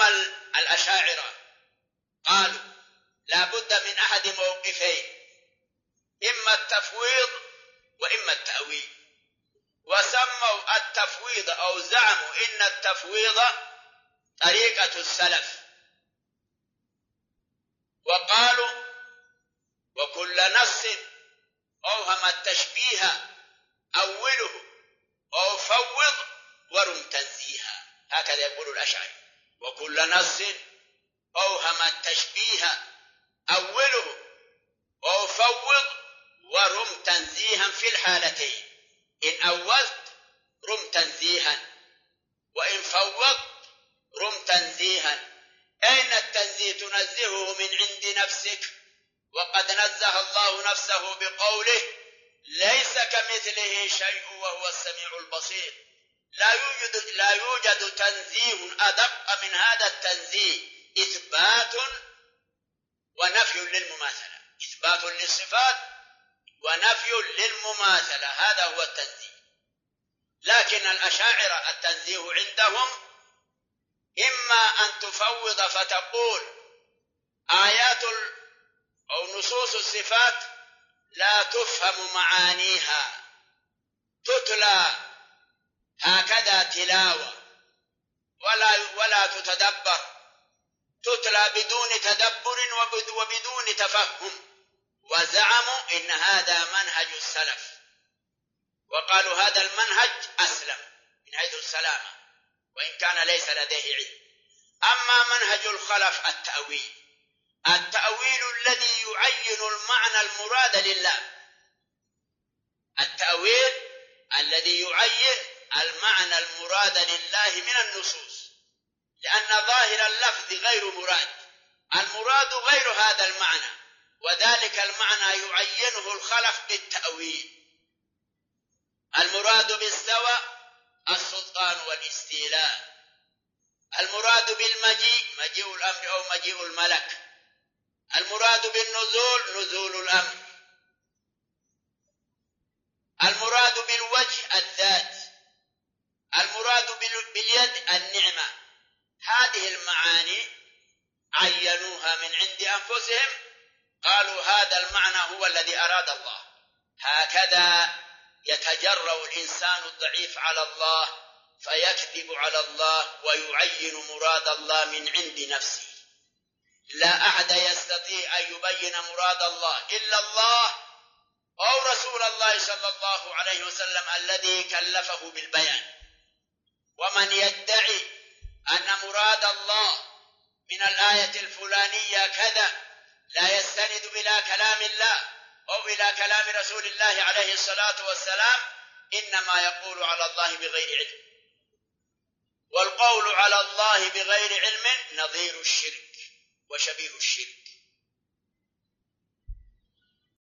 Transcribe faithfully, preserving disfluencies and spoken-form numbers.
أما الأشاعرة قالوا لا بد من أحد موقفين، إما التفويض وإما التأويل، وسموا التفويض أو زعموا إن التفويض طريقة السلف، وقالوا وكل نص أوهم التشبيه أوله أو فوض ورم تنزيها، هكذا يقول الأشعري، وكل نص أوهم التشبيه أوله أو فوض ورم تنزيها في الحالتين، إن أولت رم تنزيها وإن فوضت رم تنزيها. أين التنزيه؟ تنزهه من عند نفسك، وقد نزه الله نفسه بقوله ليس كمثله شيء وهو السميع البصير. لا يوجد, لا يوجد تنزيه أدق من هذا التنزيه، إثبات ونفي للمماثلة، إثبات للصفات ونفي للمماثلة، هذا هو التنزيه. لكن الأشاعرة التنزيه عندهم إما أن تفوض فتقول آيات أو نصوص الصفات لا تفهم معانيها، تتلى هكذا تلاوة ولا, ولا تتدبر، تتلى بدون تدبر وبدون تفهم، وزعموا إن هذا منهج السلف، وقالوا هذا المنهج أسلم من حيث السلامة وإن كان ليس لديه علم. أما منهج الخلف التأويل، التأويل الذي يعين المعنى المراد لله، التأويل الذي يعين المعنى المراد لله من النصوص، لأن ظاهر اللفظ غير مراد، المراد غير هذا المعنى، وذلك المعنى يعينه الخلف بالتأويل. المراد باستوى السلطان والاستيلاء، المراد بالمجيء مجيء الأمر أو مجيء الملك، المراد بالنزول نزول الأمر، المراد بالوجه الذات، المراد باليد النعمة. هذه المعاني عينوها من عند أنفسهم، قالوا هذا المعنى هو الذي أراد الله. هكذا يتجرأ الإنسان الضعيف على الله فيكذب على الله ويعين مراد الله من عند نفسه. لا أحد يستطيع أن يبين مراد الله إلا الله أو رسول الله صلى الله عليه وسلم الذي كلفه بالبيان. ومن يدعي أن مراد الله من الآية الفلانية كذا لا يستند إلى كلام الله أو إلى كلام رسول الله عليه الصلاة والسلام، إنما يقول على الله بغير علم، والقول على الله بغير علم نظير الشرك وشبيه الشرك.